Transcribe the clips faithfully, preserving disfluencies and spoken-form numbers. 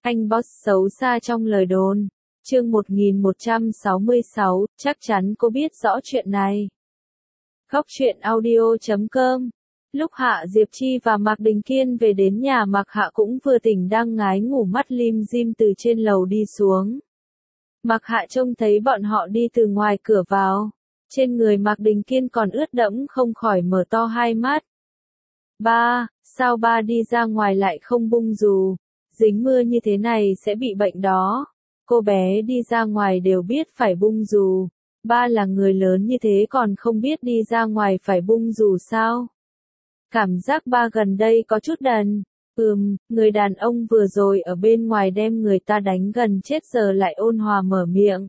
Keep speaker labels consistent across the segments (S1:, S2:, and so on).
S1: Anh boss xấu xa trong lời đồn. Chương một nghìn một trăm sáu mươi sáu, chắc chắn cô biết rõ chuyện này. Góc truyện audio chấm com. Lúc Hạ Diệp Chi và Mạc Đình Kiên về đến nhà, Mạc Hạ cũng vừa tỉnh đang ngái ngủ, mắt lim dim từ trên lầu đi xuống. Mạc Hạ trông thấy bọn họ đi từ ngoài cửa vào. Trên người Mạc Đình Kiên còn ướt đẫm, không khỏi mở to hai mắt. Ba, sao ba đi ra ngoài lại không bung dù? Dính mưa như thế này sẽ bị bệnh đó. Cô bé đi ra ngoài đều biết phải bung dù. Ba là người lớn như thế còn không biết đi ra ngoài phải bung dù sao? Cảm giác ba gần đây có chút đần. Ừm, người đàn ông vừa rồi ở bên ngoài đem người ta đánh gần chết giờ lại ôn hòa mở miệng.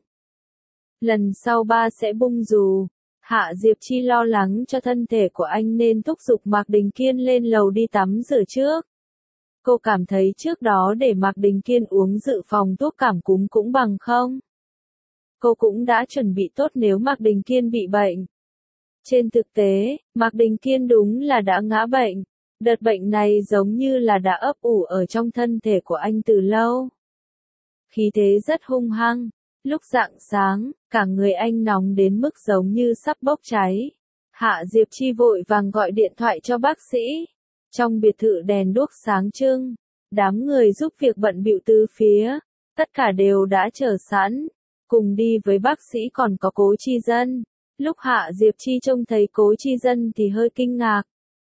S1: Lần sau ba sẽ bung dù. Hạ Diệp Chi lo lắng cho thân thể của anh nên thúc giục Mạc Đình Kiên lên lầu đi tắm rửa trước. Cô cảm thấy trước đó để Mạc Đình Kiên uống dự phòng thuốc cảm cúm cũng bằng không. Cô cũng đã chuẩn bị tốt nếu Mạc Đình Kiên bị bệnh. Trên thực tế, Mạc Đình Kiên đúng là đã ngã bệnh. Đợt bệnh này giống như là đã ấp ủ ở trong thân thể của anh từ lâu. Khí thế rất hung hăng. Lúc rạng sáng, cả người anh nóng đến mức giống như sắp bốc cháy. Hạ Diệp Chi vội vàng gọi điện thoại cho bác sĩ. Trong biệt thự đèn đuốc sáng trưng, đám người giúp việc bận bịu tứ phía, tất cả đều đã chờ sẵn. Cùng đi với bác sĩ còn có Cố Chi Dân. Lúc Hạ Diệp Chi trông thấy Cố Chi Dân thì hơi kinh ngạc.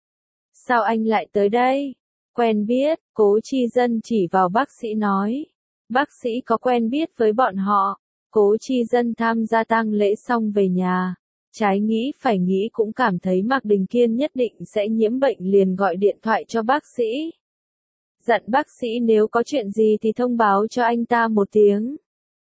S1: Sao anh lại tới đây? Quen biết, Cố Chi Dân chỉ vào bác sĩ nói. Bác sĩ có quen biết với bọn họ. Cố Chi Dân tham gia tang lễ xong về nhà. Trái nghĩ phải nghĩ cũng cảm thấy Mạc Đình Kiên nhất định sẽ nhiễm bệnh, liền gọi điện thoại cho bác sĩ. Dặn bác sĩ nếu có chuyện gì thì thông báo cho anh ta một tiếng.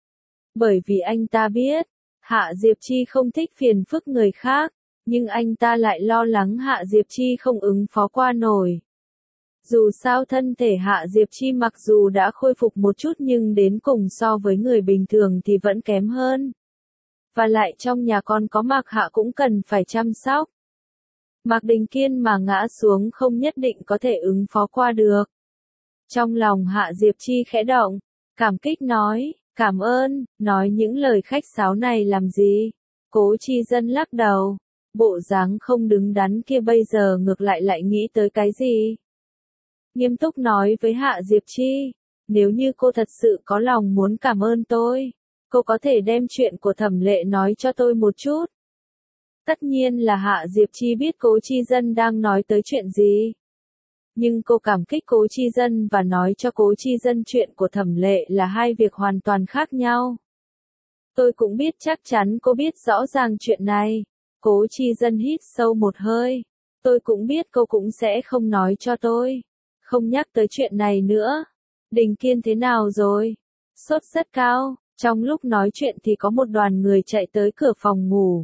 S1: Bởi vì anh ta biết, Hạ Diệp Chi không thích phiền phức người khác, nhưng anh ta lại lo lắng Hạ Diệp Chi không ứng phó qua nổi. Dù sao thân thể Hạ Diệp Chi mặc dù đã khôi phục một chút nhưng đến cùng so với người bình thường thì vẫn kém hơn. Và lại trong nhà con có Mạc Hạ cũng cần phải chăm sóc. Mạc Đình Kiên mà ngã xuống không nhất định có thể ứng phó qua được. Trong lòng Hạ Diệp Chi khẽ động, cảm kích nói, cảm ơn, nói những lời khách sáo này làm gì? Cố Chi Dân lắc đầu, bộ dáng không đứng đắn kia bây giờ ngược lại lại nghĩ tới cái gì? Nghiêm túc nói với Hạ Diệp Chi, nếu như cô thật sự có lòng muốn cảm ơn tôi, cô có thể đem chuyện của Thẩm Lệ nói cho tôi một chút. Tất nhiên là Hạ Diệp Chi biết Cố Chi Dân đang nói tới chuyện gì. Nhưng cô cảm kích Cố Chi Dân và nói cho Cố Chi Dân chuyện của Thẩm Lệ là hai việc hoàn toàn khác nhau. Tôi cũng biết chắc chắn cô biết rõ ràng chuyện này. Cố Chi Dân hít sâu một hơi. Tôi cũng biết cô cũng sẽ không nói cho tôi. Không nhắc tới chuyện này nữa. Đình Kiên thế nào rồi? Sốt rất cao. Trong lúc nói chuyện thì có một đoàn người chạy tới cửa phòng ngủ.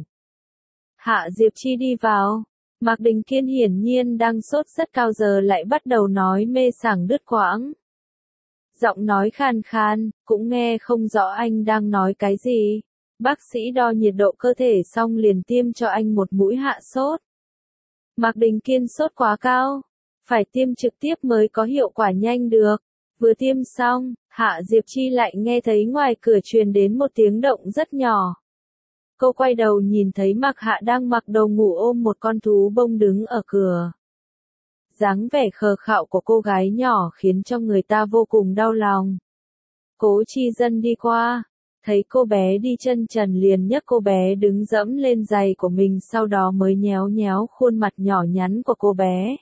S1: Hạ Diệp Chi đi vào. Mạc Đình Kiên hiển nhiên đang sốt rất cao giờ lại bắt đầu nói mê sảng đứt quãng. Giọng nói khan khan, cũng nghe không rõ anh đang nói cái gì. Bác sĩ đo nhiệt độ cơ thể xong liền tiêm cho anh một mũi hạ sốt. Mạc Đình Kiên sốt quá cao, phải tiêm trực tiếp mới có hiệu quả nhanh được. Vừa tiêm xong, Hạ Diệp Chi lại nghe thấy ngoài cửa truyền đến một tiếng động rất nhỏ. Cô quay đầu nhìn thấy Mạc Hạ đang mặc đồ ngủ ôm một con thú bông đứng ở cửa. Dáng vẻ khờ khạo của cô gái nhỏ khiến cho người ta vô cùng đau lòng. Cố Chi Dân đi qua, thấy cô bé đi chân trần liền nhấc cô bé đứng dẫm lên giày của mình, sau đó mới nhéo nhéo khuôn mặt nhỏ nhắn của cô bé.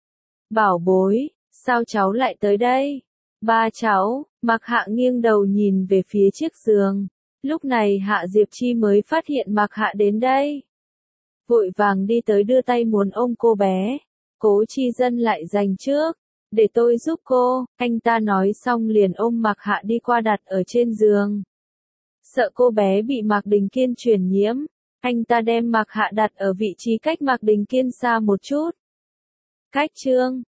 S1: Bảo bối, sao cháu lại tới đây? Ba cháu. Mạc Hạ nghiêng đầu nhìn về phía chiếc giường. Lúc này Hạ Diệp Chi mới phát hiện Mạc Hạ đến đây. Vội vàng đi tới đưa tay muốn ôm cô bé. Cố Chi Dân lại giành trước. Để tôi giúp cô, anh ta nói xong liền ôm Mạc Hạ đi qua đặt ở trên giường. Sợ cô bé bị Mạc Đình Kiên truyền nhiễm, anh ta đem Mạc Hạ đặt ở vị trí cách Mạc Đình Kiên xa một chút. Cách chương